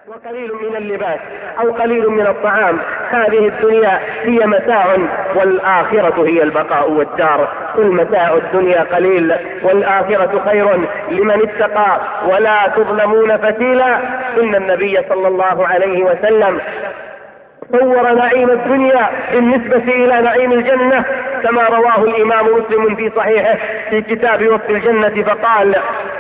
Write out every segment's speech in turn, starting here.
وقليل من اللباس أو قليل من الطعام. هذه الدنيا هي متاع والآخرة هي البقاء والدار. كل متاع الدنيا قليل والآخرة خير لمن اتقى ولا تظلمون فتيلا. إن النبي صلى الله عليه وسلم صور نعيم الدنيا بالنسبة إلى نعيم الجنة كما رواه الإمام مسلم في صحيحه في كتاب وصف الجنة فقال: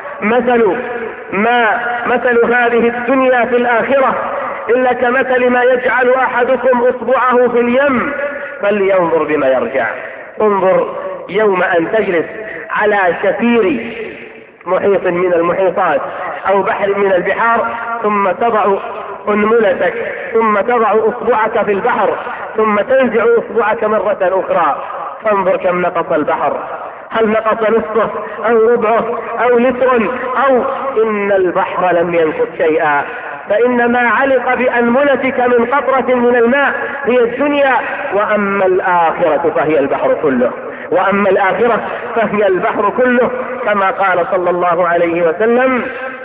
مثل هذه الدنيا في الآخرة إلا كمثل ما يجعل أحدكم إصبعه في اليم فلينظر بما يرجع. انظر يوم أن تجلس على شفير محيط من المحيطات أو بحر من البحار ثم تضع أنملتك ثم تضع أصبعك في البحر ثم تنزع أصبعك مرة أخرى، فانظر كم نقص البحر. هل نقص نصفه أو ربعه أو لتر أو إن البحر لم ينقص شيئا، فإن ما علق بأنملتك من قطرة من الماء هي الدنيا، وأما الآخرة فهي البحر كله، وأما الآخرة فهي البحر كله، كما قال صلى الله عليه وسلم: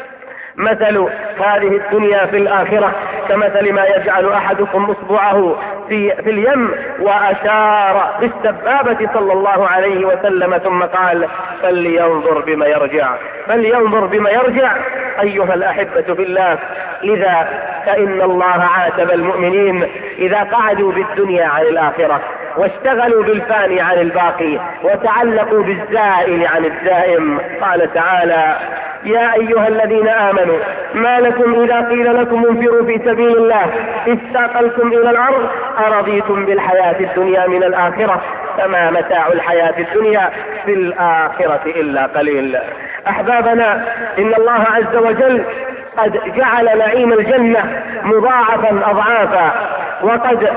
مثل هذه الدنيا في الآخرة كمثل ما يجعل أحدكم إصبعه في اليم، وأشار بالسبابة صلى الله عليه وسلم ثم قال: فلينظر بما يرجع، فلينظر بما يرجع. أيها الأحبة في الله، لذا فإن الله عاتب المؤمنين إذا قعدوا بالدنيا عن الآخرة واشتغلوا بالفاني عن الباقي وتعلقوا بالزائل عن الدائم. قال تعالى: يا أيها الذين آمنوا ما لكم إذا قيل لكم انفروا في سبيل الله استثقلتم إلى الأرض أرضيتم بالحياة الدنيا من الآخرة فما متاع الحياة الدنيا في الآخرة إلا قليل. أحبابنا، إن الله عز وجل قد جعل نعيم الجنة مضاعفا أضعافا، وقد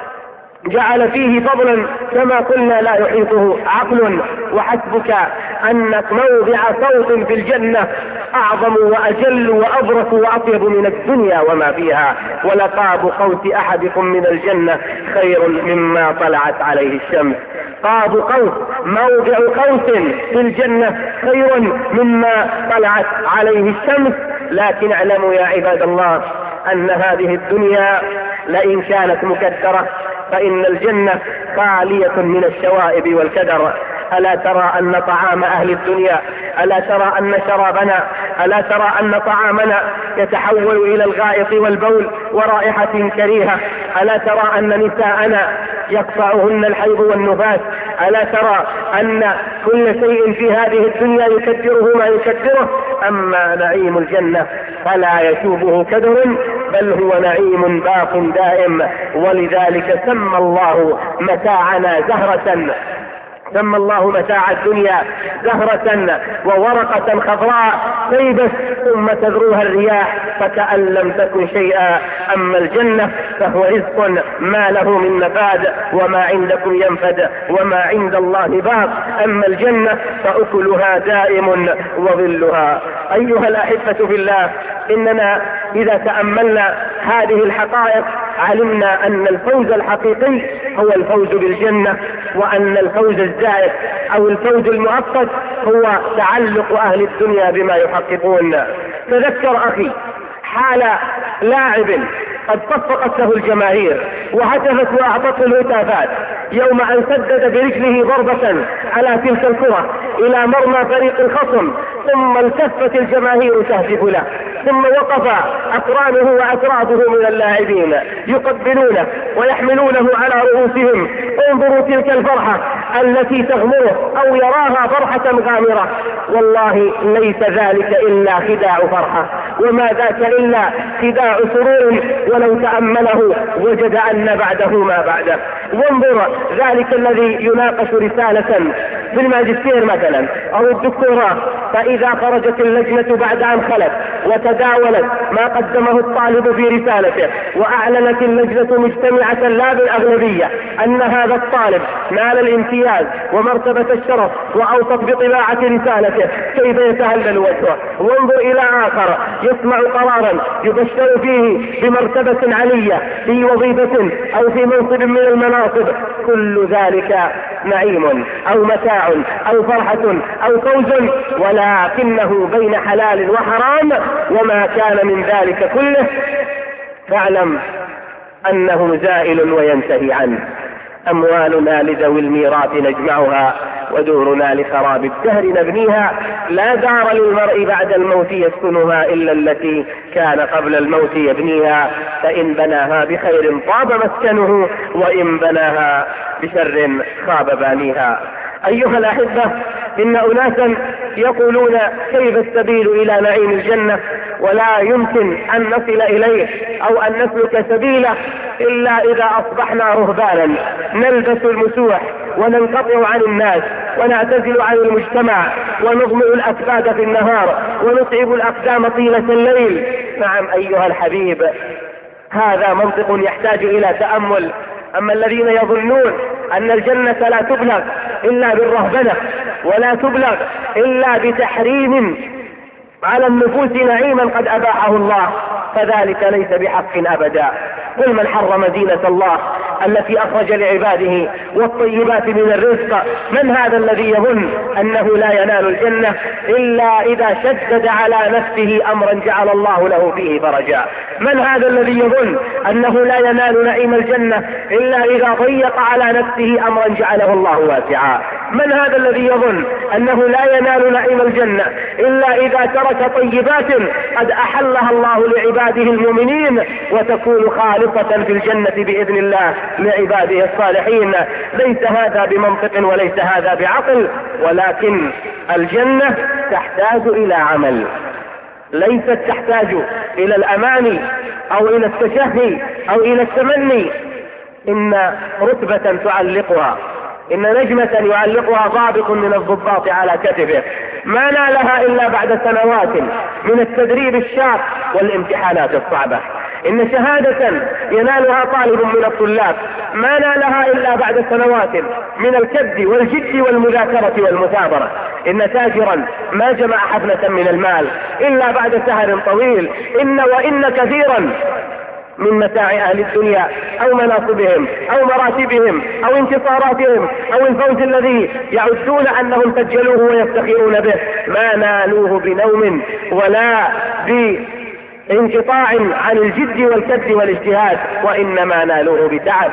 جعل فيه فضلا كما قلنا لا يحيطه عقل. وحسبك أنك موضع صوت في الجنة أعظم وأجل وأبرك وأطيب من الدنيا وما فيها، ولقاب قوس أحدكم من الجنة خير مما طلعت عليه الشمس. قاب قوس، موضع قوس في الجنة خير مما طلعت عليه الشمس. لكن اعلموا يا عباد الله أن هذه الدنيا لئن كانت مكدرة فإن الجنة خالية من الشوائب والكدر. ألا ترى أن طعام أهل الدنيا، ألا ترى أن شرابنا، ألا ترى أن طعامنا يتحول إلى الغائط والبول ورائحة كريهة؟ ألا ترى أن نساءنا يقطعهن الحيض والنفاس؟ ألا ترى أن كل شيء في هذه الدنيا يكدره ما يكدره؟ أما نعيم الجنة فلا يشوبه كدر، بل هو نعيم باق دائم. ولذلك سمى الله متاعنا زهرة، سمى الله متاع الدنيا زهرة وورقة خضراء طيبة ثم تذروها الرياح فكأن لم تكن شيئا. أما الجنة فهو رزق ما له من نفاد، وما عندكم ينفد وما عند الله باق. أما الجنة فأكلها دائم وظلها. أيها الأحبة في الله، إننا إذا تأملنا هذه الحقائق علمنا أن الفوز الحقيقي هو الفوز بالجنة، وأن الفوز الزائف أو الفوز المؤقت هو تعلق أهل الدنيا بما يحققون. تذكر أخي حال لاعب قد صفقت له الجماهير وهتفت وأعطته الهتافات يوم أن سدد برجله ضربة على تلك الكرة إلى مرمى فريق الخصم، ثم التفت الجماهير تهتف له، ثم وقف أقرانه وأتراضه من اللاعبين يقبلونه ويحملونه على رؤوسهم. انظروا تلك الفرحة التي تغمره أو يراها فرحة غامرة، والله ليس ذلك إلا خداع فرحة، وما ذاك إلا خداع سرور، ولو تأمله وجد أن بعده ما بعده. وانظر ذلك الذي يناقش رسالة في الماجستير مثلا أو الدكتوراه، فإذا خرجت اللجنة بعد أن خلت وتداولت ما قدمه الطالب في رسالته، وأعلنت اللجنة مجتمعة لا بالأغلبية أن هذا الطالب نال الامتياز ومرتبة الشرف وأوصت بطباعة رسالته، كيف يتهلل وجهه؟ وانظر إلى آخر يسمع قرارا يبشر فيه بمرتبة علية في وظيفة أو في منصب من المناصب، كل ذلك نعيم أو متاع أو فرحة أو فوز، ولكنه بين حلال وحرام. وما كان من ذلك كله فاعلم أنه زائل وينتهي عنه. أموالنا لذوي الميراث نجمعها، ودورنا لخراب الدهر نبنيها. لا دار للمرء بعد الموت يسكنها إلا التي كان قبل الموت يبنيها، فإن بناها بخير طاب مسكنه، وإن بناها بشر خاب بانيها. أيها الأحبة، إن أناسا يقولون كيف السبيل إلى نعيم الجنة، ولا يمكن أن نصل إليه أو أن نسلك سبيله إلا إذا أصبحنا رهبانا نلبس المسوح وننقطع عن الناس ونعتزل عن المجتمع ونضمئ الأكباد في النهار ونصعب الأقدام طيلة الليل. نعم أيها الحبيب، هذا منطق يحتاج إلى تأمل. أما الذين يظنون أن الجنة لا تبلغ إلا بالرهبنة ولا تبلغ إلا بتحريم على النفوس نعيما قد أباحه الله، فذلك ليس بحق أبدا. قل من حرم زينة الله التي أخرج لعباده والطيبات من الرزق؟ من هذا الذي يظن أنه لا ينال الجنة إلا إذا شدد على نفسه أمرا جعل الله له فيه فرجا؟ من هذا الذي يظن أنه لا ينال نعيم الجنة إلا إذا ضيق على نفسه أمرا جعله الله واسعا؟ من هذا الذي يظن أنه لا ينال نعيم الجنة إلا إذا ترك طيبات قد أحلها الله لعباده المؤمنين وتكون خالصة في الجنة بإذن الله لعباده الصالحين؟ ليس هذا بمنطق وليس هذا بعقل، ولكن الجنة تحتاج إلى عمل، ليست تحتاج إلى الأماني أو إلى التشهي أو إلى التمني. إن رتبة تعلقها، إن نجمة يعلقها ضابط من الضباط على كتفه ما نالها إلا بعد سنوات من التدريب الشاق والامتحانات الصعبة. إن شهادة ينالها طالب من الطلاب ما نالها إلا بعد سنوات من الكد والجد والمذاكرة والمثابرة. إن تاجرا ما جمع حفنة من المال إلا بعد سهر طويل. وإن كثيرا من متاع أهل الدنيا أو مناصبهم أو مراتبهم أو انتصاراتهم أو الفوز الذي يعدون أنهم سجلوه ويفتخرون به ما نالوه بنوم ولا بانقطاع عن الجد والكد والاجتهاد، وإنما نالوه بتعب،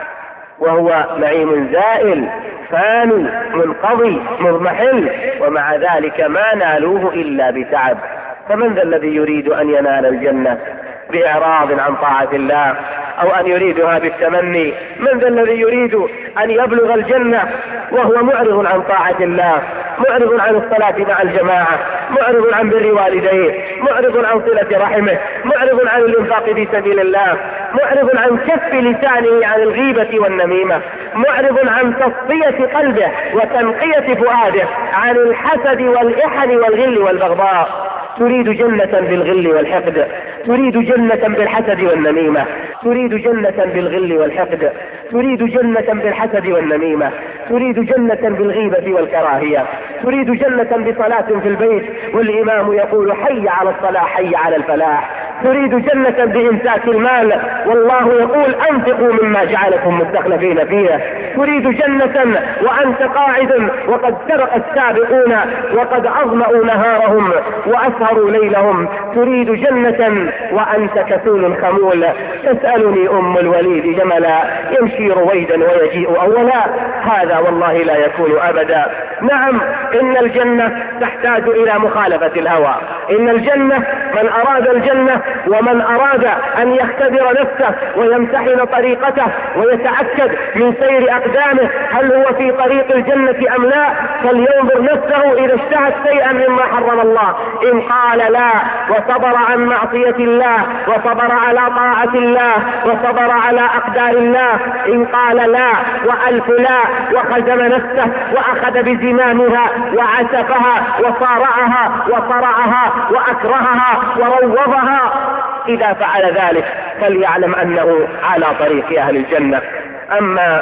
وهو نعيم زائل فاني منقضي مضمحل، ومع ذلك ما نالوه إلا بتعب. فمن ذا الذي يريد أن ينال الجنة بإعراض عن طاعة الله أو أن يريدها بالتمني؟ من ذا الذي يريد أن يبلغ الجنة وهو معرض عن طاعة الله، معرض عن الصلاة مع الجماعة، معرض عن بر والديه، معرض عن صلة رحمه، معرض عن الإنفاق في سبيل الله، معرض عن كف لسانه عن الغيبة والنميمة، معرض عن تصفية قلبه وتنقية فؤاده عن الحسد والإحن والغل والبغضاء؟ تريد جنة بالغل والحقد، تريد جنة بالحسد والنميمة، تريد جنة بالغل والحقد، تريد جنة بالحسد والنميمة، تريد جنة بالغيبة والكراهية، تريد جنة بصلاة في البيت والإمام يقول حي على الصلاة حي على الفلاح، تريد جنة بإمساك المال والله يقول أنفقوا مما جعلكم مستخلفين فيه، تريد جنة وأنت قاعد وقد سرق السابقون وقد أظمأوا نهارهم وأسهروا ليلهم، تريد جنة وأنت كسول خمول تسألني أم الوليد جملا يمشي رويدا ويجيء أولا، هذا والله لا يكون أبدا. نعم إن الجنة تحتاج إلى مخالفة الهوى. إن الجنة من أراد الجنة ومن أراد أن يختبر نفسه ويمتحن طريقته ويتأكد من سير أقدامه هل هو في طريق الجنة أم لا، فلينظر نفسه إذا اشتهت شيئا مما حرم الله. إن قال لا وصبر عن معصية الله وصبر على طاعة الله وصبر على أقدار الله، إن قال لا وألف لا وخزم نفسه وأخذ بزمامها وعسفها وصارعها وصرعها وأكرهها وروضها، إذا فعل ذلك فليعلم أنه على طريق أهل الجنة. أما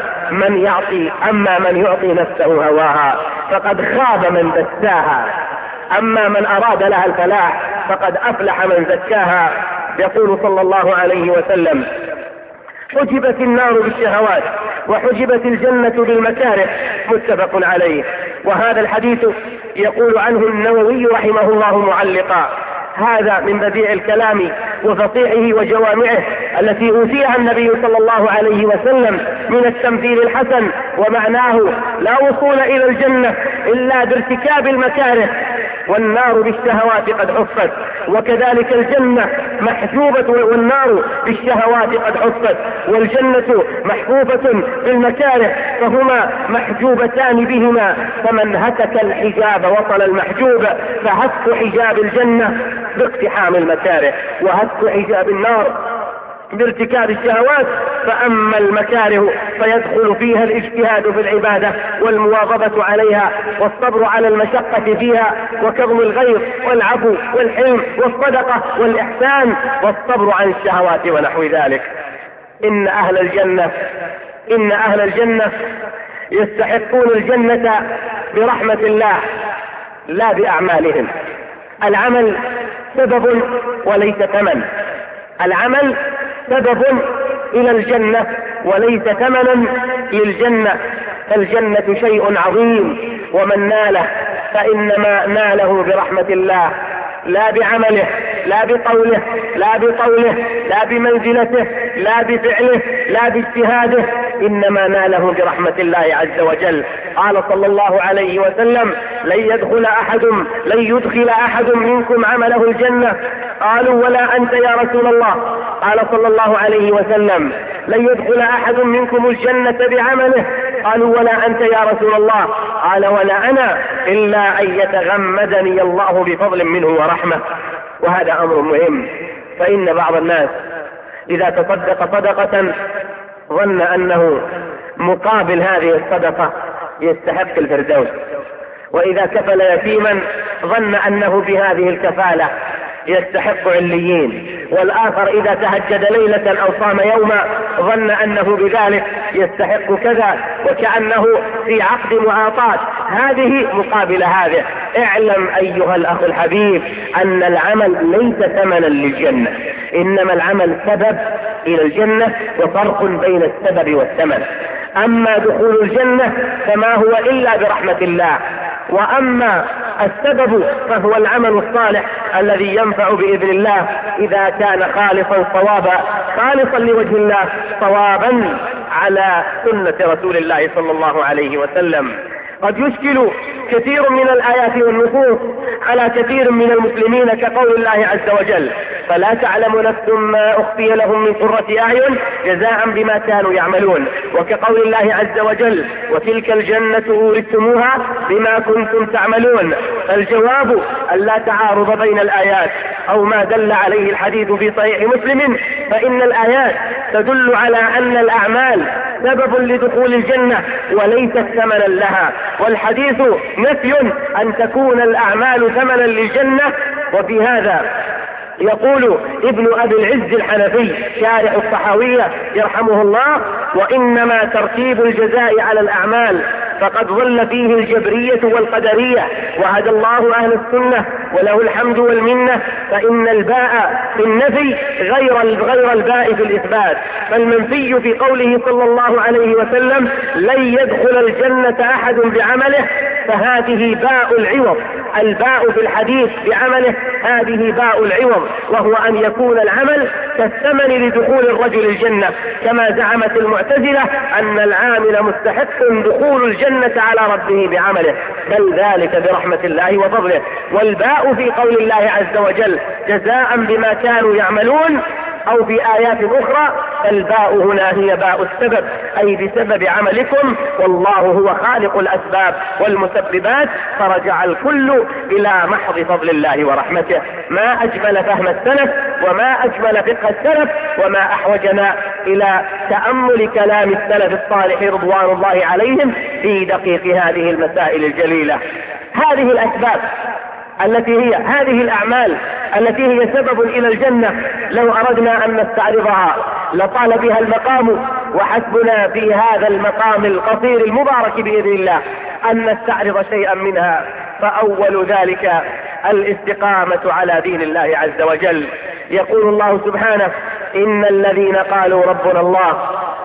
من يعطي نفسه هواها فقد خاب من دساها، أما من أراد لها الفلاح فقد أفلح من زكاها. يقول صلى الله عليه وسلم حجبت النار بالشهوات وحجبت الجنة بالمكاره، متفق عليه. وهذا الحديث يقول عنه النووي رحمه الله معلقا: هذا من بديع الكلام وفصيحه وجوامعه التي أوتيها النبي صلى الله عليه وسلم من التمثيل الحسن، ومعناه لا وصول إلى الجنة إلا بارتكاب المكاره، والنار بالشهوات قد حفت، وكذلك الجنة محجوبة والنار بالشهوات قد حفت، والجنة محفوفة بالمكاره، فهما محجوبتان بهما، فمن هتك الحجاب وصل المحجوب، فهتك حجاب الجنة باقتحام المكاره، وهتك حجاب النار بارتكاب الشهوات. فأما المكاره فيدخل فيها الاجتهاد في العبادة والمواظبة عليها والصبر على المشقة فيها وكظم الغيظ والعفو والحلم والصدقة والإحسان والصبر عن الشهوات ونحو ذلك. إن أهل الجنة يستحقون الجنة برحمة الله لا بأعمالهم. العمل سبب وليس ثمن، العمل سبب إلى الجنة وليس ثمنا للجنة. فالجنة شيء عظيم، ومن ناله فإنما ناله برحمة الله، لا بعمله، لا بقوله، لا بقوله، لا بمنزلته، لا بفعله، لا باجتهاده، إنما ناله برحمة الله عز وجل. قال صلى الله عليه وسلم: لن يدخل أحد منكم عمله الجنة. قالوا: ولا أنت يا رسول الله؟ قال صلى الله عليه وسلم: لن يدخل أحد منكم الجنة بعمله. قالوا: ولا أنت يا رسول الله؟ قال: ولا أنا، إلا أن يتغمدني الله بفضل منه ورحمة. وهذا أمر مهم، فإن بعض الناس إذا تصدق صدقة ظن أنه مقابل هذه الصدقة يستحق الفردوس، وإذا كفل يتيما ظن أنه بهذه الكفالة يستحق عليين، والآخر إذا تهجد ليلة أو صام يوما ظن أنه بذلك يستحق كذا، وكأنه في عقد معاطاة، هذه مقابل هذه. اعلم أيها الأخ الحبيب أن العمل ليس ثمنا للجنة، إنما العمل سبب إلى الجنة، وفرق بين السبب والثمن. أما دخول الجنة فما هو إلا برحمة الله، وأما السبب فهو العمل الصالح الذي ينفع بإذن الله إذا كان خالصا صوابا، خالصا لوجه الله، صوابا على سنة رسول الله صلى الله عليه وسلم. قد يشكل كثير من الآيات والنصوص على كثير من المسلمين كقول الله عز وجل: فلا تعلم نفس ما أخفي لهم من قرة أعين جزاء بما كانوا يعملون، وكقول الله عز وجل: وتلك الجنة أورثتموها بما كنتم تعملون. فالجواب ألا تعارض بين الآيات أو ما دل عليه الحديث في صحيح مسلم، فإن الآيات تدل على أن الأعمال سبب لدخول الجنة وليست ثمنا لها، والحديث نفي أن تكون الأعمال ثمنا للجنة. وفي هذا يقول ابن أبي العز الحنفي شارح الطحاوية يرحمه الله: وإنما ترتيب الجزاء على الأعمال، فقد ضل فيه الجبرية والقدرية، وهدى الله أهل السنة وله الحمد والمنة. فإن الباء في النفي غير الباء في الإثبات، فالمنفي في قوله صلى الله عليه وسلم: لن يدخل الجنة أحد بعمله، فهذه باء العوض. الباء في الحديث بعمله هذه باء العوض، وهو أن يكون العمل كالثمن لدخول الرجل الجنة، كما زعمت المعتزلة أن العامل مستحق دخول الجنة على ربه بعمله، بل ذلك برحمة الله وفضله. والباء في قول الله عز وجل: جزاء بما كانوا يعملون، أو في آيات أخرى، فالباء هنا هي باء السبب، أي بسبب عملكم، والله هو خالق الأسباب والمسببات، فرجع الكل إلى محض فضل الله ورحمته. ما أجمل فهم السلف، وما أجمل فقه السلف، وما أحوجنا إلى تأمل كلام السلف الصالح رضوان الله عليهم في دقيق هذه المسائل الجليلة. هذه الأسباب التي هي هذه الأعمال التي هي سبب إلى الجنة، لو أردنا أن نستعرضها لطال بها المقام، وحسبنا في هذا المقام القصير المبارك بإذن الله أن نستعرض شيئا منها. فأول ذلك الاستقامة على دين الله عز وجل. يقول الله سبحانه: إن الذين قالوا ربنا الله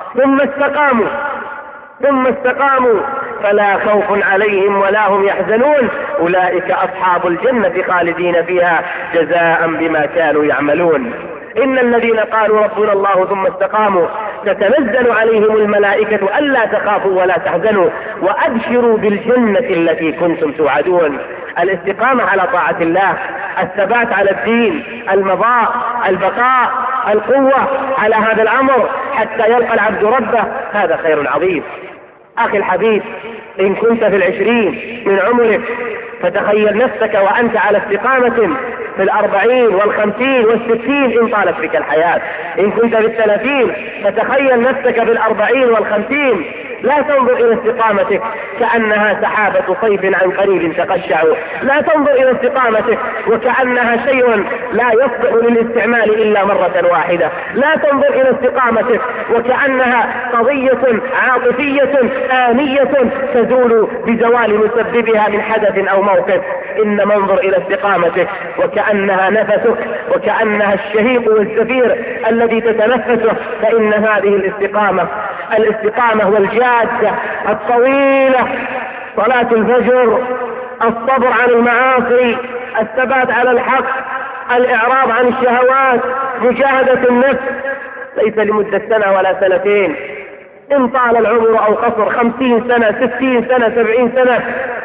ثم استقاموا فلا خوف عليهم ولا هم يحزنون أولئك أصحاب الجنة خالدين فيها جزاء بما كانوا يعملون. إن الذين قالوا ربنا الله ثم استقاموا تتنزل عليهم الملائكة ألا تخافوا ولا تحزنوا وأبشروا بالجنة التي كنتم توعدون. الاستقامة على طاعة الله، الثبات على الدين، المضاء، البقاء، القوة على هذا الأمر حتى يلقى العبد ربه، هذا خير عظيم. أخي الحبيب، إن كنت في 20 من عمرك فتخيل نفسك وأنت على استقامة في 40 و50 و60 إن طالت بك الحياة. إن كنت في 30 فتخيل نفسك في 40 و50. لا تنظر إلى استقامتك كأنها سحابة صيف عن قريب تقشع، لا تنظر إلى استقامتك وكأنها شيء لا يصلح للاستعمال إلا مرة واحدة، لا تنظر إلى استقامتك وكأنها قضية عاطفية آنية تزول بزوال مسببها من حدث أو موقف. إنما انظر إلى استقامتك وكأنها نفسك وكأنها الشهيق والزفير الذي تتنفسه، فإن هذه الاستقامة والجادة الطويلة، صلاة الفجر، الصبر عن المعاصي، الثبات على الحق، الإعراض عن الشهوات، مجاهدة النفس، ليس لمدة سنة ولا سنتين، إن طال العمر أو قصر 50 سنة 60 سنة 70 سنة.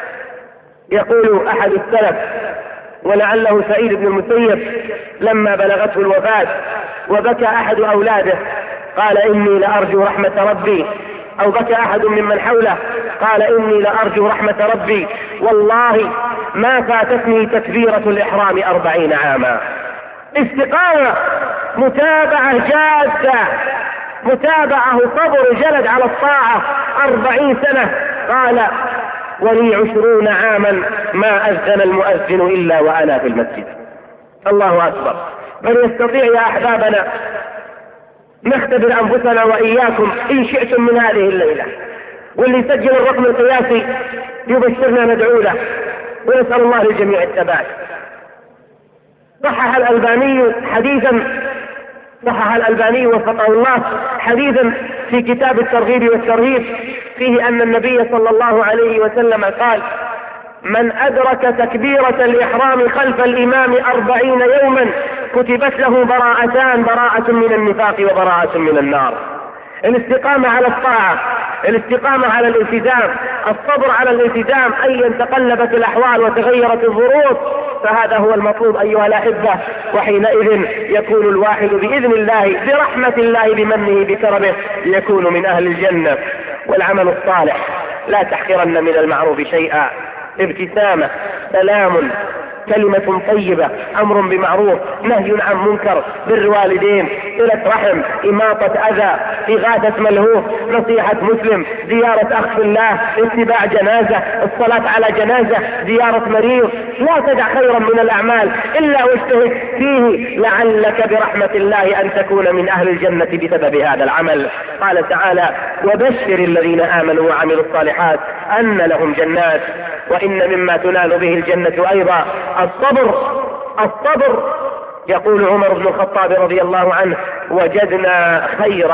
يقول أحد السلف ولعله سعيد بن المسيب لما بلغته الوفاة وبكى أحد أولاده قال إني لأرجو رحمة ربي، أو بكى أحد ممن حوله قال إني لأرجو رحمة ربي والله ما فاتتني تكبيرة الإحرام 40 عاما. استقامة، متابعة جادة، متابعة، صبر، جلد على الطاعة 40 سنة. قال ولي 20 عاما ما أذن المؤذن إلا وأنا في المسجد. الله أكبر. من يستطيع يا أحبابنا نختبر أنفسنا وإياكم إن شئتم من هذه الليلة، واللي يسجل الرقم القياسي يبشرنا ندعو له ونسأل الله للجميع الثبات. صحح الألباني وفقه الله حديثا في كتاب الترغيب والترهيب فيه أن النبي صلى الله عليه وسلم قال من أدرك تكبيرة الإحرام خلف الإمام 40 يوما كتبت له براءتان، براءة من النفاق وبراءة من النار. الاستقامة على الطاعة، الاستقامة على الالتزام، الصبر على الالتزام أيا تقلبت الأحوال وتغيرت الظروف، فهذا هو المطلوب أيها الأحبة. وحينئذ يكون الواحد بإذن الله برحمة الله بمنه بكرمه يكون من أهل الجنة. والعمل الصالح لا تحقرن من المعروف شيئا، ابتسامة، سلام، كلمة طيبة، أمر بمعروف، نهي عن منكر، بر والدين، صلة رحم، إماطة أذى، إغاثة ملهوف، نصيحة مسلم، زيارة أخ في الله، اتباع جنازة، الصلاة على جنازة، زيارة مريض. لا تدع خيرا من الأعمال إلا واجتهد فيه لعلك برحمة الله أن تكون من أهل الجنة بسبب هذا العمل. قال تعالى وبشر الذين آمنوا وعملوا الصالحات أن لهم جنات. وإن مما تنال به الجنة أيضا الصبر. يقول عمر بن الخطاب رضي الله عنه وجدنا خير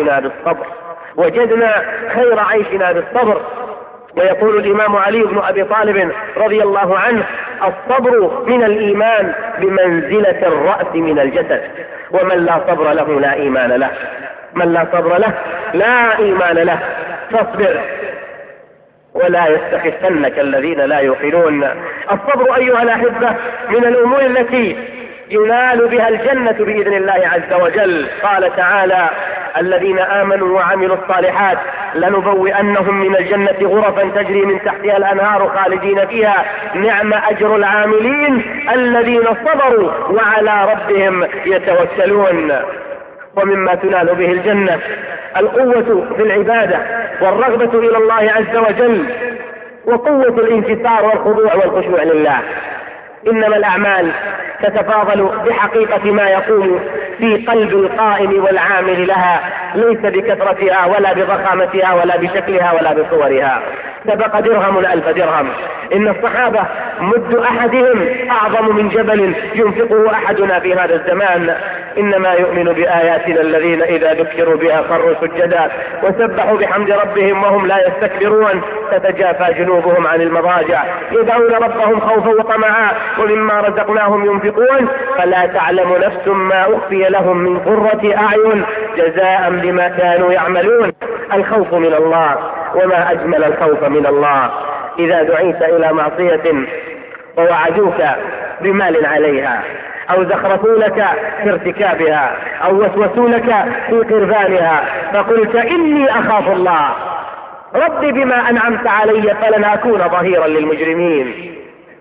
عيشنا بالصبر. ويقول الإمام علي بن أبي طالب رضي الله عنه الصبر من الإيمان بمنزلة الرأس من الجسد، ومن لا صبر له لا إيمان له، من لا صبر له لا إيمان له. فاصبر ولا يستخفنك الذين لا يوقنون. الصبر أيها الأحبة من الأمور التي ينال بها الجنة بإذن الله عز وجل. قال تعالى الذين آمنوا وعملوا الصالحات لنبوئنهم من الجنة غرفا تجري من تحتها الأنهار خالدين فيها نعم أجر العاملين الذين صبروا وعلى ربهم يتوكلون. ومما تنال به الجنة القوة في العبادة والرغبة إلى الله عز وجل وقوة الانكسار والخضوع والخشوع لله. إنما الأعمال تتفاضل بحقيقة ما يقوم في قلب القائم والعامل لها، ليس بكثرتها ولا بضخامتها ولا بشكلها ولا بصورها. سبق درهم 1000 درهم. إن الصحابة مد أحدهم أعظم من جبل ينفقه أحدنا في هذا الزمان. إنما يؤمن بآياتنا الذين إذا ذكروا بها خروا سجدا وسبحوا بحمد ربهم وهم لا يستكبرون. تتجافى جنوبهم عن المضاجع يدعون ربهم خوفا وطمعا ومما رزقناهم ينفقون فلا تعلم نفس ما أخفي لهم من قرة أعين جزاء بما كانوا يعملون. الخوف من الله، وما أجمل الخوف من الله. إذا دعيت إلى معصية ووعدوك بمال عليها أو زخرفوا لك في ارتكابها أو وسوسوا لك في قربانها فقلت إني أخاف الله ربي بما أنعمت علي فلن أكون ظهيرا للمجرمين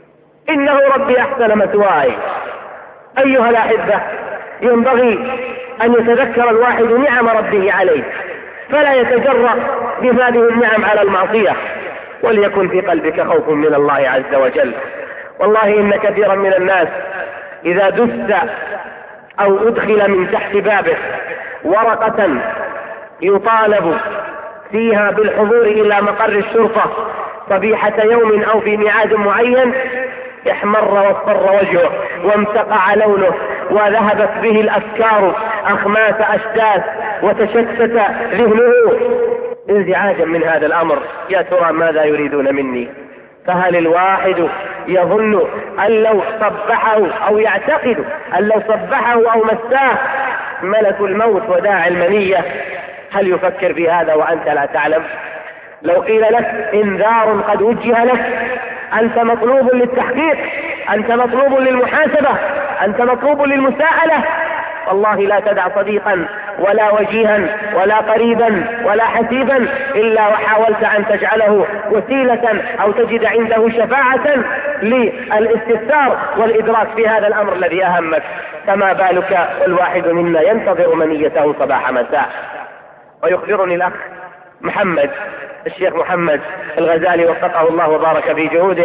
إنه ربي أحسن مثواي. أيها الأحبة، ينبغي أن يتذكر الواحد نعم ربه عليه فلا يتجرأ بهذه النعم على المعصية، وليكن في قلبك خوف من الله عز وجل. والله إن كثيرا من الناس إذا دست أو أدخل من تحت بابه ورقة يطالب فيها بالحضور إلى مقر الشرطة صبيحة يوم أو في ميعاد معين احمر واصفر وجهه وامتقع لونه وذهبت به الأفكار أخماس أشتات وتشتت ذهنه انزعاجا من هذا الأمر. يا ترى ماذا يريدون مني؟ فهل الواحد يظن أن لو صبحه أو يعتقد أن لو صبحه أو مساه ملك الموت وداعي المنية هل يفكر في هذا وأنت لا تعلم؟ لو قيل لك انذار قد وجه لك، أنت مطلوب للتحقيق، أنت مطلوب للمحاسبة، أنت مطلوب للمساءلة، والله لا تدع صديقا ولا وجيها ولا قريبا ولا حسيبا إلا وحاولت أن تجعله وسيلة أو تجد عنده شفاعة للاستفسار والإدراك في هذا الأمر الذي أهمك. فما بالك والواحد منا ينتظر منيته صباح مساء. ويخبرني الأخ محمد الشيخ محمد الغزالي وفقه الله وبارك في جهوده،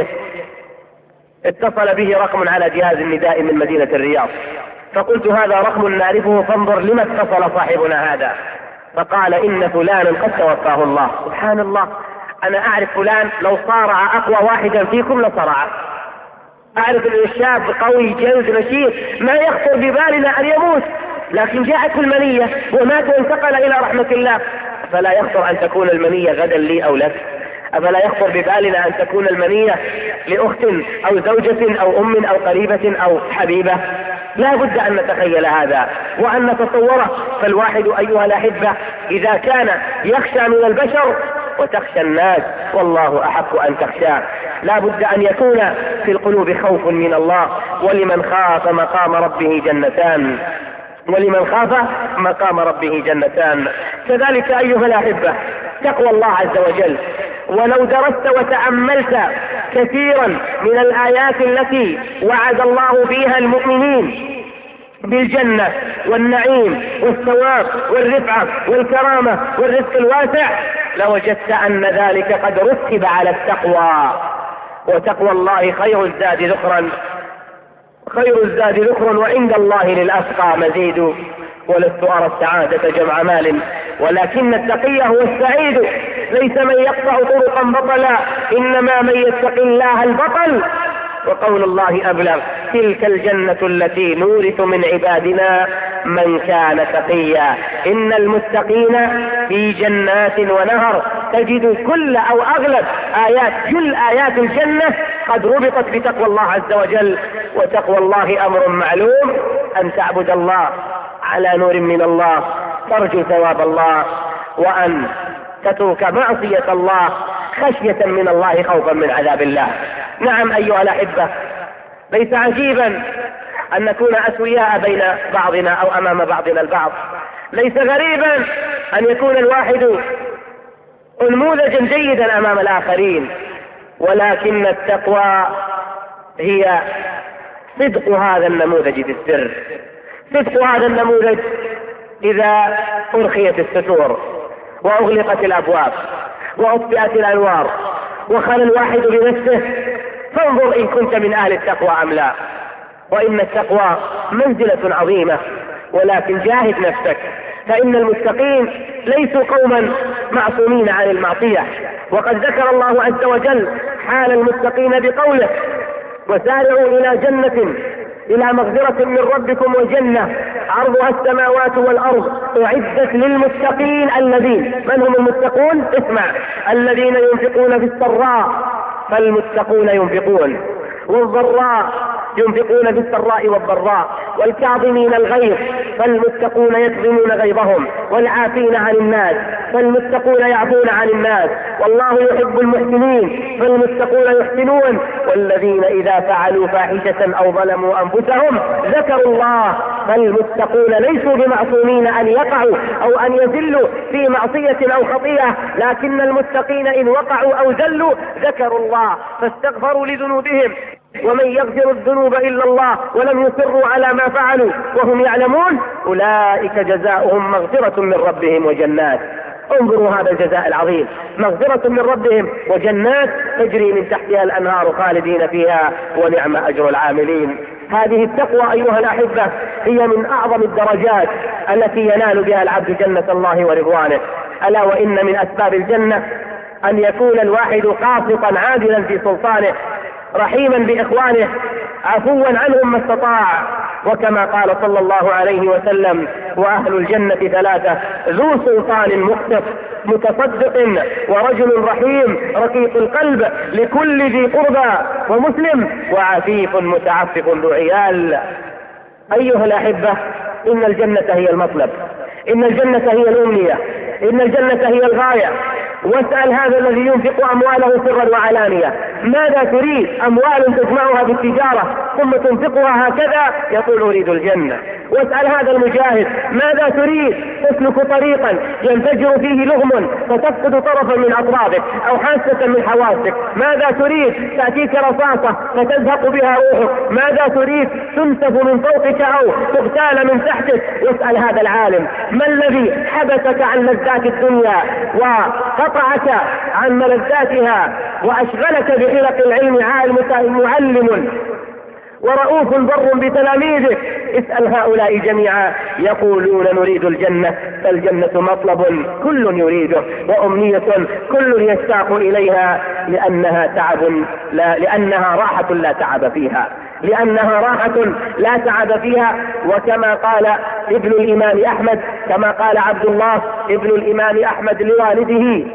اتصل به رقم على جهاز النداء من مدينة الرياض، فقلت هذا رقم نعرفه فانظر لما اتصل صاحبنا هذا، فقال إن فلانا قد توفاه الله. سبحان الله، أنا أعرف فلان لو صارع أقوى واحدا فيكم لصرع، أعرف أن الشاب قوي جلد نشيط ما يخطر ببالنا أن يموت، لكن جاءت المنية ومات وانتقل إلى رحمة الله. فلا يخطر أن تكون المنية غدا لي أو لك؟ أفلا يخطر ببالنا أن تكون المنية لأخت أو زوجة أو أم أو قريبة أو حبيبة؟ لا بد أن نتخيل هذا وأن نتصوره. فالواحد أيها الأحبة إذا كان يخشى من البشر وتخشى الناس والله أحق أن تخشى، لا بد أن يكون في القلوب خوف من الله. ولمن خاف مقام ربه جنتان، ولمن خاف مقام ربه جنتان. كذلك أيها الأحبة تقوى الله عز وجل، ولو درست وتأملت كثيرا من الآيات التي وعد الله فيها المؤمنين بالجنة والنعيم والثواب والرفعة والكرامة والرزق الواسع لوجدت أن ذلك قد رتب على التقوى. وتقوى الله خير الزاد ذخرا، خير الزاد ذكر وعند الله للأتقى مزيد. ولست أرى السعادة جمع مال ولكن التقي هو السعيد. ليس من يقطع طرقا بطلا إنما من يتقي الله البطل. وقول الله أبلغ تلك الجنة التي نورث من عبادنا من كان تقيا. إن المتقين في جنات ونهر. تجد كل أو أغلب كل آيات الجنة قد ربطت بتقوى الله عز وجل. وتقوى الله أمر معلوم، أن تعبد الله على نور من الله ترجو ثواب الله، وأن تترك معصية الله خشية من الله خوفا من عذاب الله. نعم أيها الأحبة، ليس عجيبا أن نكون أسوياء بين بعضنا أو أمام بعضنا البعض، ليس غريبا أن يكون الواحد نموذجا جيدا أمام الآخرين، ولكن التقوى هي صدق هذا النموذج في السر، صدق هذا النموذج إذا أرخيت الستور وأغلقت الأبواب وأطفئت الأنوار وخلى الواحد بنفسه، فانظر إن كنت من أهل التقوى أم لا. وإن التقوى منزلة عظيمة ولكن جاهد نفسك، فإن المتقين ليسوا قوما معصومين عن المعصية. وقد ذكر الله عز وجل حال المتقين بقوله: وسارعوا إلى جنة، إلى مغفرة من ربكم وجنة عرضها السماوات والأرض أعدت للمتقين. الذين من هم المتقون؟ اسمع: الذين ينفقون في السراء، فالمتقون ينفقون، والضراء ينفقون في السراء والضراء، والكاظمين الغيظ، فالمتقون يكظمون غيظهم، والعافين عن الناس، فالمتقون يعفون عن الناس، والله يحب المحسنين، فالمتقون يحسنون، والذين إذا فعلوا فاحشة أو ظلموا أنفسهم ذكروا الله، فالمتقون ليسوا بمعصومين أن يقعوا أو أن يزلوا في معصية أو خطيئة، لكن المتقين إن وقعوا أو زلوا ذكروا الله فاستغفروا لذنوبهم. ومن يغفر الذنوب إلا الله ولم يصروا على ما فعلوا وهم يعلمون أولئك جزاؤهم مغفرة من ربهم وجنات. انظروا هذا الجزاء العظيم، مغفرة من ربهم وجنات تجري من تحتها الأنهار خالدين فيها ونعم أجر العاملين. هذه التقوى أيها الأحبة هي من أعظم الدرجات التي ينال بها العبد جنة الله ورضوانه. ألا وإن من أسباب الجنة أن يكون الواحد قاسطا عادلا في سلطانه، رحيما بإخوانه، عفوا عنهم ما استطاع. وكما قال صلى الله عليه وسلم: وأهل الجنة ثلاثة: ذو سلطان مقسط، متصدق، ورجل رحيم رقيق القلب لكل ذي قربى، ومسلم، وعفيف متعفف ذو عيال. أيها الأحبة، إن الجنة هي المطلب، إن الجنة هي الأمنية، إن الجنة هي الغاية. واسأل هذا الذي ينفق أمواله سرا وعلانية: ماذا تريد؟ أموال تجمعها بالتجارة ثم تنفقها هكذا؟ يقول: أريد الجنة. واسأل هذا المجاهد: ماذا تريد؟ تسلك طريقا ينفجر فيه لغم فتفقد طرفا من أطرافك أو حاسة من حواسك. ماذا تريد؟ تأتيك رصاصة فتزهق بها روحك. ماذا تريد؟ تنسف من فوقك أو تغتال من تحتك. واسأل هذا العالم: ما الذي حبسك عن لذات الدنيا وقطعك عن ملذاتها وأشغلك بحلق العلم؟ معلم ورؤوف بر بتلاميذه. اسأل هؤلاء جميعا يقولون: نريد الجنة، فالجنة مطلب كل يريده، وأمنية كل يشتاق إليها، لأنها راحة لا تعب فيها، لأنها راحة لا تعب فيها. وكما قال ابن الإمام أحمد، كما قال عبد الله ابن الإمام أحمد لوالده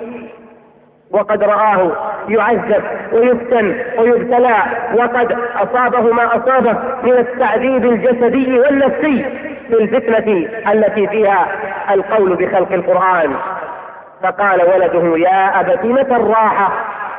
وقد رآه يعذب ويفتن ويبتلى وقد أصابه ما أصابه من التعذيب الجسدي والنفسي في الفتنة التي فيها القول بخلق القرآن، فقال ولده: يا أبت متى الراحة؟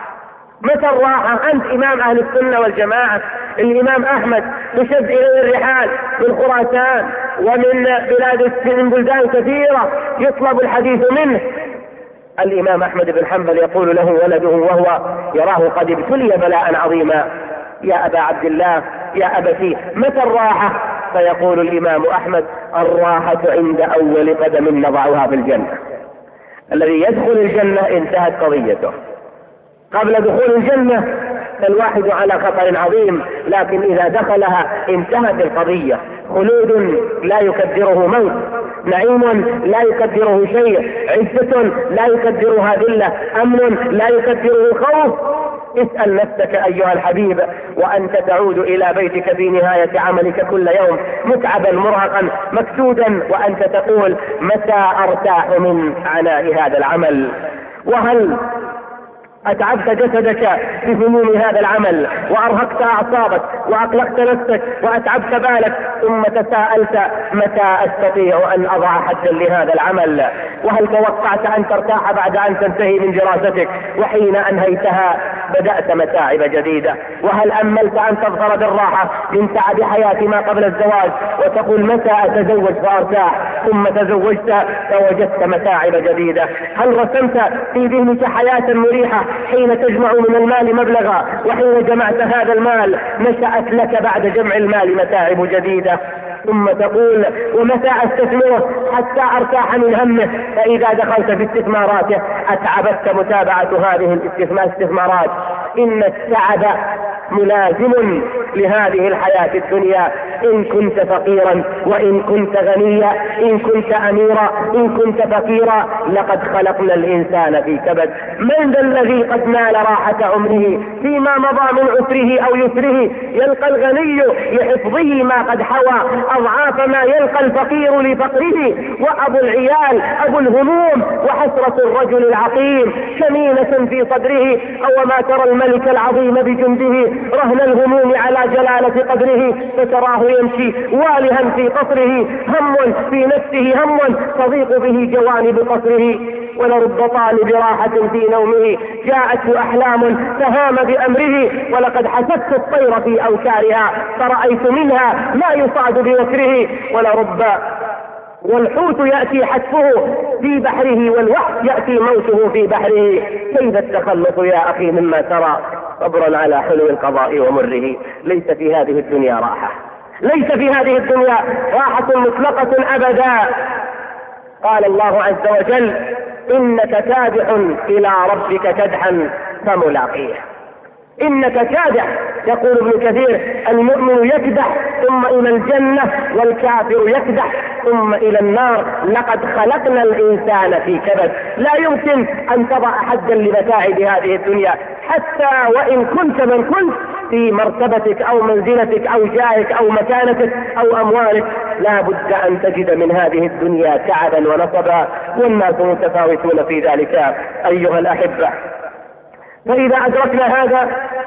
متى الراحة؟ أنت إمام أهل السنة والجماعة، الإمام أحمد تشد إليه الرحال من خراسان ومن من بلدان كثيرة يطلب الحديث منه. الإمام أحمد بن حنبل يقول له ولده وهو يراه قد ابتلي بلاء عظيما: يا أبا عبد الله، يا أبتي متى الراحة؟ فيقول الإمام أحمد: الراحة عند أول قدم نضعها في الجنة. الذي يدخل الجنة انتهت قضيته. قبل دخول الجنة فالواحد على خطر عظيم، لكن إذا دخلها انتهت القضية. خلود لا يكدره موت، نعيم لا يكدره شيء، عزة لا يكدرها ذلة، أمن لا يكدره خوف. اسأل نفسك أيها الحبيب وأنت تعود إلى بيتك في نهاية عملك كل يوم متعبا مرهقا مكسودا، وأنت تقول: متى أرتاح من عناء هذا العمل؟ وهل أتعبت جسدك بهموم هذا العمل وأرهقت أعصابك وأقلقت نفسك وأتعبت بالك، ثم تساءلت: متى أستطيع أن أضع حدا لهذا العمل؟ وهل توقعت أن ترتاح بعد أن تنتهي من دراستك وحين أنهيتها بدأت متاعب جديدة؟ وهل أملت أن تظفر بالراحة من تعب حياة ما قبل الزواج وتقول: متى أتزوج فأرتاح؟ ثم تزوجت فوجدت متاعب جديدة. هل رسمت في ذهنك حياة مريحة حين تجمع من المال مبلغا، وحين جمعت هذا المال نشأت لك بعد جمع المال متاعب جديدة؟ ثم تقول: ومتى استثمره حتى ارتاح من همه؟ فإذا دخلت في استثماراته أتعبتك متابعة هذه الاستثمارات. إن التعب ملازم لهذه الحياة الدنيا. إن كنت فقيرا وإن كنت غنيا، إن كنت أميرا إن كنت فقيرا، لقد خلقنا الإنسان في كبد. من ذا الذي قد نال راحة عمره فيما مضى من عسره أو يسره؟ يلقى الغني لحفظه ما قد حوى أضعاف ما يلقى الفقير لفقره. وأبو العيال أبو الهموم وحسرة الرجل العقيم شميلة في صدره. أو ما ترى الملك العظيم بجنده رهن الهموم على جلالة قدره، فتراه يمشي والها في قصره، هم في نفسه هم تضيق به جوانب قصره. ولرب طالب راحة في نومه جاءته أحلام فهام بأمره. ولقد حسبت الطير في أوكارها فرأيت منها ما يصعد بوكره. ولرب والحوت يأتي حتفه في بحره والوحش يأتي موته في بحره. كيف التخلص يا أخي مما ترى؟ صبرا على حلو القضاء ومره. ليس في هذه الدنيا راحة، ليس في هذه الدنيا راحة مطلقة أبدا. قال الله عز وجل: إنك كادح إلى ربك كدحا فملاقيه. إنك كادح، يقول ابن كثير: المؤمن يكدح ثم إلى الجنة، والكافر يكدح ثم إلى النار. لقد خلقنا الإنسان في كبد. لا يمكن أن تضع حدا لمتاعب هذه الدنيا، حتى وإن كنت من كنت في مرتبتك أو منزلتك أو جاهك أو مكانتك أو أموالك، لا بد أن تجد من هذه الدنيا تعبا ونصبا، والناس متفاوتون في ذلك أيها الأحبة. فإذا أدركنا هذا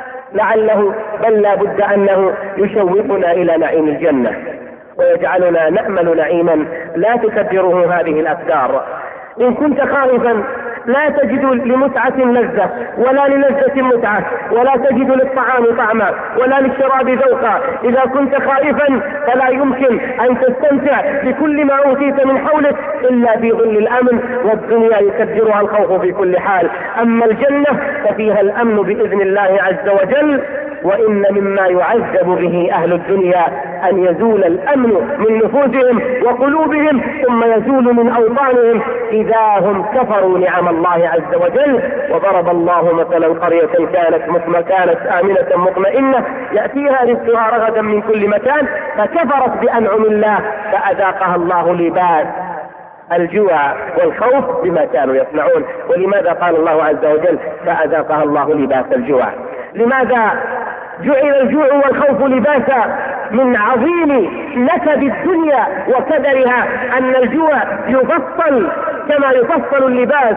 لعله بل لا بد أنه يشوقنا إلى نعيم الجنة ويجعلنا نأمل نعيما لا تكدره هذه الأفكار. إن كنت خائفا لا تجد لمتعة لذة، ولا للذة متعة، ولا تجد للطعام طعما، ولا للشراب ذوقا. إذا كنت خائفا فلا يمكن أن تستمتع بكل ما أوتيت من حولك إلا في ظل الأمن، والدنيا يكدرها الخوف في كل حال. أما الجنة ففيها الأمن بإذن الله عز وجل. وإن مما يعذب به أهل الدنيا أن يزول الأمن من نفوسهم وقلوبهم ثم يزول من أوطانهم إذا هم كفروا نعم الله عز وجل. وضرب الله مثلا قرية كانت آمنة مطمئنة يأتيها رزقها رغدا من كل مكان فكفرت بأنعم الله فأذاقها الله لباس الجوع والخوف بما كانوا يصنعون. ولماذا قال الله عز وجل فأذاقها الله لباس الجوع؟ لماذا جعل الجوع والخوف لباسا؟ من عظيم نكد الدنيا وكدرها أن الجوع يفصل كما يفصل اللباس،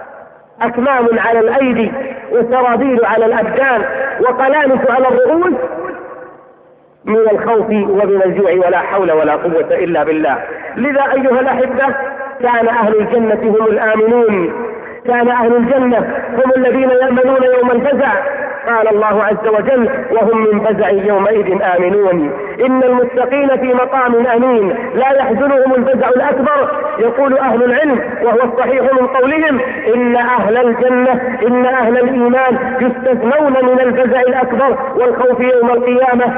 أكمام على الأيدي وسرابيل على الأبدان وقلانس على الرؤوس، من الخوف ومن الجوع، ولا حول ولا قوة إلا بالله. لذا أيها الأحبة كان أهل الجنة هم الآمنون، كان أهل الجنة هم الذين يأمنون يوم الفزع. قال الله عز وجل: وهم من فزع يومئذ آمنون. إن المتقين في مقام أمين لا يحزنهم الفزع الأكبر. يقول أهل العلم وهو الصحيح من قولهم: إن أهل الجنة إن أهل الإيمان يستثنون من الفزع الأكبر والخوف يوم القيامة،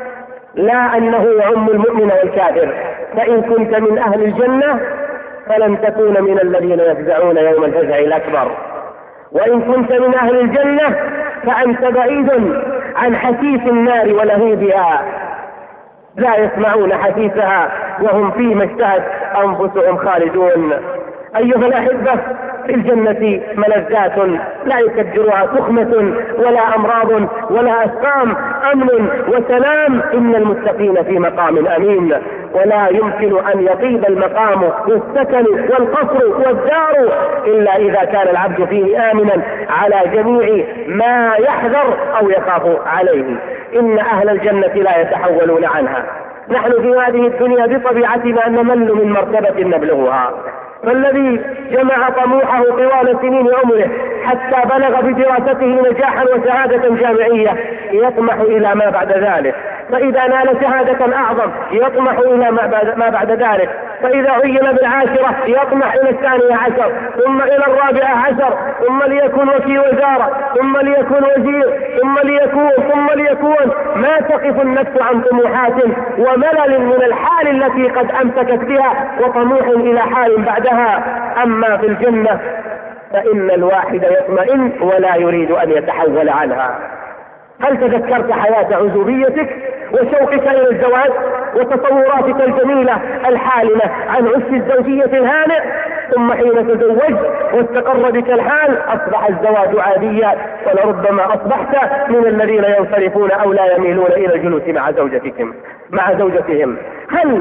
لا أنه يعم المؤمن والكافر. فإن كنت من أهل الجنة فلن تكون من الذين يفزعون يوم الفزع الأكبر، وإن كنت من أهل الجنة فأنت بعيد عن حسيس النار ولهيبها، لا يسمعون حسيسها وهم فيما اشتهت أنفسهم خالدون. أيها الأحبة في الجنة ملذات لا يكدرها تخمة ولا أمراض ولا أسقام، أمن وسلام. إن المتقين في مقام أمين. ولا يمكن أن يطيب المقام والسكن والقصر والدار إلا إذا كان العبد فيه آمنا على جميع ما يحذر أو يخاف عليه. إن أهل الجنة لا يتحولون عنها. نحن في هذه الدنيا بطبيعتنا نمل من مرتبة نبلغها، فالذي جمع طموحه طوال سنين عمره حتى بلغ بدراسته نجاحا وشهادة جامعية يطمح إلى ما بعد ذلك، فإذا نال شهادة أعظم يطمح إلى ما بعد ذلك، فإذا عين بالعاشرة يطمح إلى 12 ثم إلى 14 ثم ليكون وكيل وزارة ثم ليكون وزير ثم ليكون ما تقف النفس عن طموحات وملل من الحال التي قد أمسكت بها وطموح إلى حال بعدها. أما في الجنة فإن الواحد يطمئن ولا يريد أن يتحول عنها. هل تذكرت حياة عزوبيتك وشوقك إلى الزواج وتصوراتك الجميلة الحالمة عن عش الزوجية الهانئ؟ ثم حين تزوجت واستقر بك الحال أصبح الزواج عاديا، ولربما أصبحت من الذين ينصرفون أو لا يميلون إلى الجلوس مع زوجتهم. هل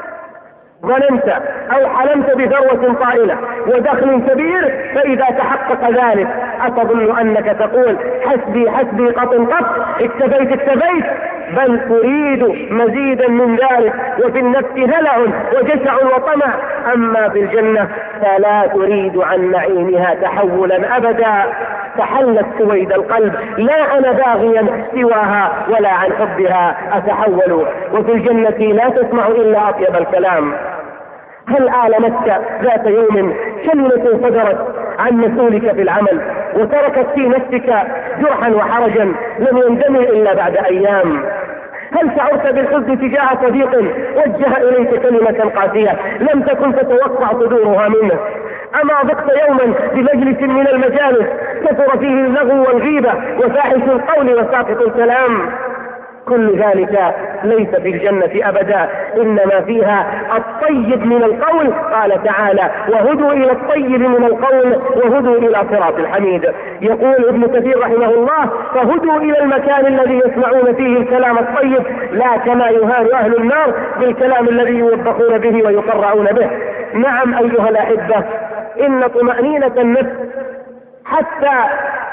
ظننت أو حلمت بثروة طائلة ودخل كبير فإذا تحقق ذلك أتظن أنك تقول حسبي قط اكتفيت، بل تريد مزيدا من ذلك، وفي النفس هلع وجشع وطمع. أما في الجنة فلا تريد عن نعيمها تحولا أبدا، تحلت سويد القلب، لا أنا باغيا سواها ولا عن حبها أتحول. وفي الجنة لا تسمع إلا أطيب الكلام. هل آلمتك ذات يوم كلمة صدرت عن مسؤولك في العمل وتركت في نفسك جرحا وحرجا لم يندمع إلا بعد أيام؟ هل شعرت بالحزن تجاه صديق وجه إليك كلمة قاسية لم تكن تتوقع صدورها منه؟ أما ضقت يوما بمجلس من المجالس كثر فيه اللغو والغيبة وفاحش القول وساقط الكلام؟ كل ذلك ليس في الجنة أبدا، إنما فيها الطيب من القول. قال تعالى: وهدوا إلى الطيب من القول وهدوا إلى صراط الحميد. يقول ابن كثير رحمه الله: فهدوا إلى المكان الذي يسمعون فيه الكلام الطيب، لا كما يهان أهل النار بالكلام الذي يوبخون به ويقرعون به. نعم أيها الأحبة، إن طمأنينة النفس حتى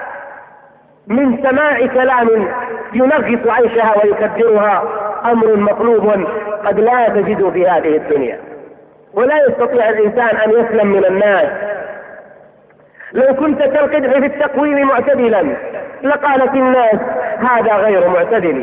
من سماع كلام ينغص عيشها ويكدرها أمر مطلوب قد لا تجد في هذه الدنيا، ولا يستطيع الإنسان أن يسلم من الناس. لو كنت كالقدح في التقويم معتدلا لقالت الناس هذا غير معتدل.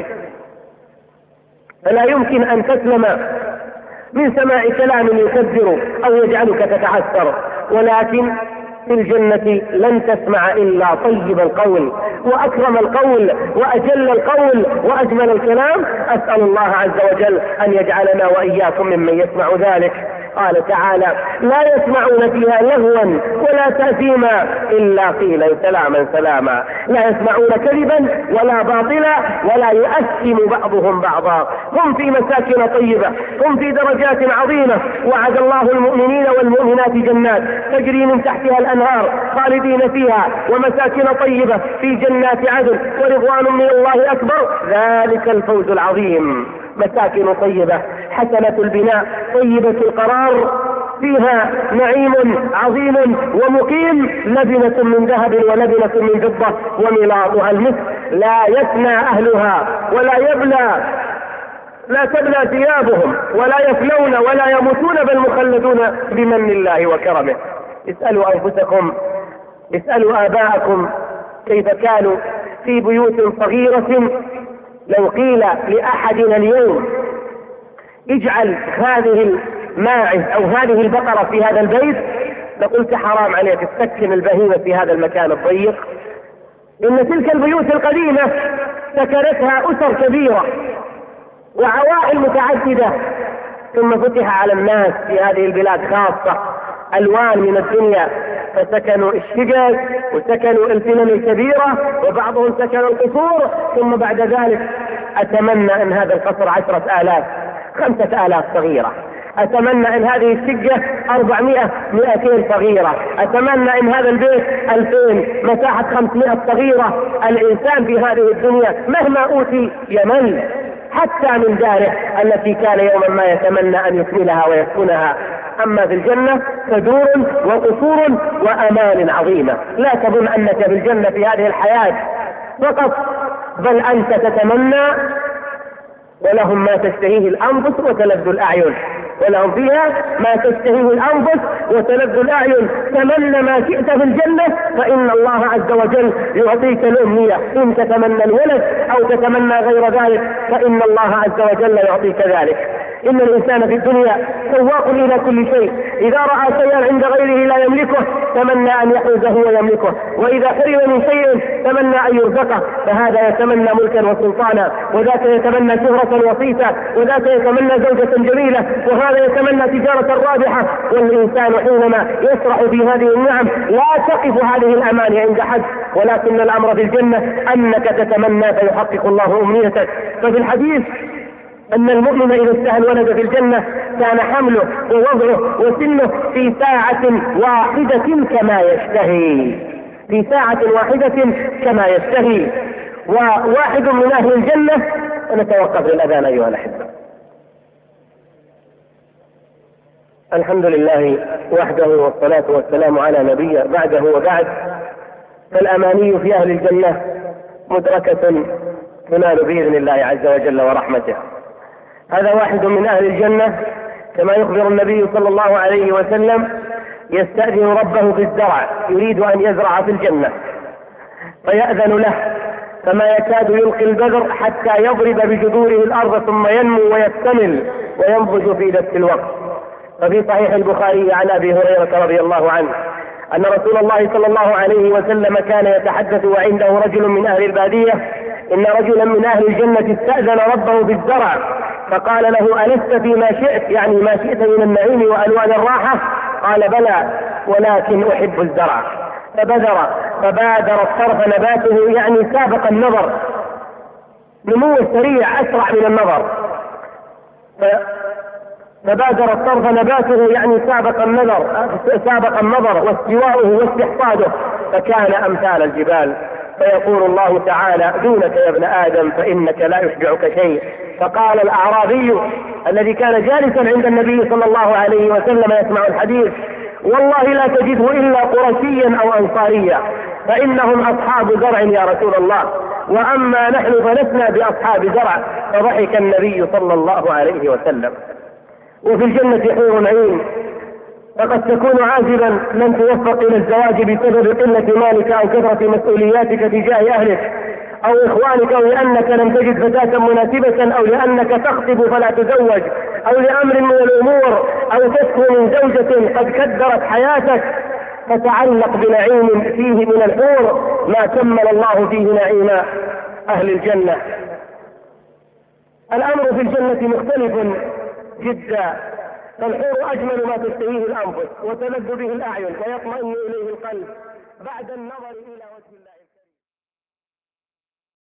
فلا يمكن أن تسلم من سماع كلام يكدر أو يجعلك تتعثر، ولكن في الجنة لن تسمع إلا طيب القول وأكرم القول وأجل القول وأجمل الكلام. أسأل الله عز وجل أن يجعلنا وإياكم ممن يسمع ذلك. قال تعالى: لا يسمعون فيها لغوا ولا تأثيما إلا قيلا سلاما سلاما. لا يسمعون كذبا ولا باطلا ولا يؤثم بعضهم بعضا. هم في مساكن طيبة، هم في درجات عظيمة. وعد الله المؤمنين والمؤمنات جنات تجري من تحتها الأنهار خالدين فيها، ومساكن طيبة في جنات عدن، ورضوان من الله أكبر. ذلك الفوز العظيم. مساكن طيبة حسنة البناء طيبة القرار، فيها نعيم عظيم ومقيم، لبنة من ذهب ولبنة من فضة وملاطها المسك، لا يفنى أهلها ولا يبلى، لا تبلى ثيابهم ولا يفنون ولا يموتون، بل مخلدون بمن الله وكرمه. اسألوا أنفسكم، اسألوا آباءكم كيف كانوا في بيوت صغيرة. لو قيل لأحدنا اليوم اجعل هذه الماعز أو هذه البقرة في هذا البيت، لقلت حرام عليك تسكن البهيمة في هذا المكان الضيق. إن تلك البيوت القديمة سكنتها أسر كبيرة وعوائل متعددة، ثم فتح على الناس في هذه البلاد خاصة ألوان من الدنيا، فسكنوا الشجج وسكنوا الفلل الكبيرة وبعضهم سكنوا القصور. ثم بعد ذلك أتمنى أن هذا القصر 10,000 5,000 صغيرة، أتمنى أن هذه الشقة 400 200 صغيرة، أتمنى أن هذا البيت 2000 مساحة 500 صغيرة. الإنسان في هذه الدنيا مهما أوتي يمل حتى من داره التي كان يوما ما يتمنى أن يكملها ويسكنها. أما في الجنة فدور وقصور وأمان عظيمة. لا تظن أنك في الجنة في هذه الحياة فقط، بل أنت تتمنى، ولهم ما تشتهيه الأنفس وتلذ الأعين، ولهم فيها ما تشتهيه الأنفس وتلذ الأعين. تمنى ما شئت في الجنة فإن الله عز وجل يعطيك الأمنية. إن تتمنى الولد أو تتمنى غير ذلك فإن الله عز وجل يعطيك ذلك. إن الإنسان في الدنيا سواق إلى كل شيء، إذا رأى شيئا عند غيره لا يملكه تمنى أن يحوزه ويملكه، وإذا حرم من شيء تمنى أن يرزقه، فهذا يتمنى ملكا وسلطانا، وذاك يتمنى شهرة وصيتا، وذاك يتمنى زوجة جميلة، وهذا يتمنى تجارة رابحة. والإنسان حينما يسرح في هذه النعم لا تقف هذه الأماني عند حد، ولكن الأمر في الجنة أنك تتمنى فيحقق الله أمنيتك. ففي الحديث أن المؤمن إذا استهل ولد في الجنة كان حمله ووضعه وسنه في ساعة واحدة كما يشتهي، في ساعة واحدة كما يشتهي. وواحد من أهل الجنة، ونتوقف للأذان أيها الأحبة. الحمد لله وحده، والصلاة والسلام على نبيه بعده وبعد. فالأماني في أهل الجنة مدركة تنال بإذن الله عز وجل ورحمته. هذا واحد من أهل الجنة كما يخبر النبي صلى الله عليه وسلم يستأذن ربه في الزرع، يريد أن يزرع في الجنة فيأذن له، فما يكاد يلقي البذر حتى يضرب بجذوره الأرض ثم ينمو ويكتمل وينضج في نفس الوقت. ففي صحيح البخاري عن أبي هريرة رضي الله عنه أن رسول الله صلى الله عليه وسلم كان يتحدث وعنده رجل من أهل البادية إن رجلا من أهل الجنة استأذن ربه بالزرع، فقال له: ألست فيما شئت، يعني ما شئت من النعيم وألوان الراحة؟ قال: بلى، ولكن أحب الزرع. فبادر الطرف نباته، يعني سابق النظر، نمو سريع أسرع من النظر. فبادر الطرف نباته، يعني سابق النظر واستواؤه واستحصاده، فكان أمثال الجبال. فيقول الله تعالى: دونك يا ابن آدم فإنك لا يشبعك شيء. فقال الأعرابي الذي كان جالسا عند النبي صلى الله عليه وسلم يسمع الحديث: والله لا تجده إلا قرشيا أو أنصاريا، فإنهم أصحاب زرع يا رسول الله، وأما نحن فلسنا بأصحاب زرع. فضحك النبي صلى الله عليه وسلم. وفي الجنة حور عين، فقد تكون عازبا لن توفق إلى الزواج بسبب قلة مالك أو كثرة مسؤولياتك تجاه أهلك أو إخوانك، أو لأنك لم تجد فتاة مناسبة، أو لأنك تخطب فلا تزوج، أو لأمر من الأمور، أو تسكن من زوجة قد كدرت حياتك. فتعلق بنعيم فيه من الحور ما كمل الله فيه نعيم أهل الجنة. الأمر في الجنة مختلف جدا، فالحور أجمل ما تشتهيه الأنفس وتلذ به الأعين ويطمئن إليه القلب بعد النظر إلى وجه الله.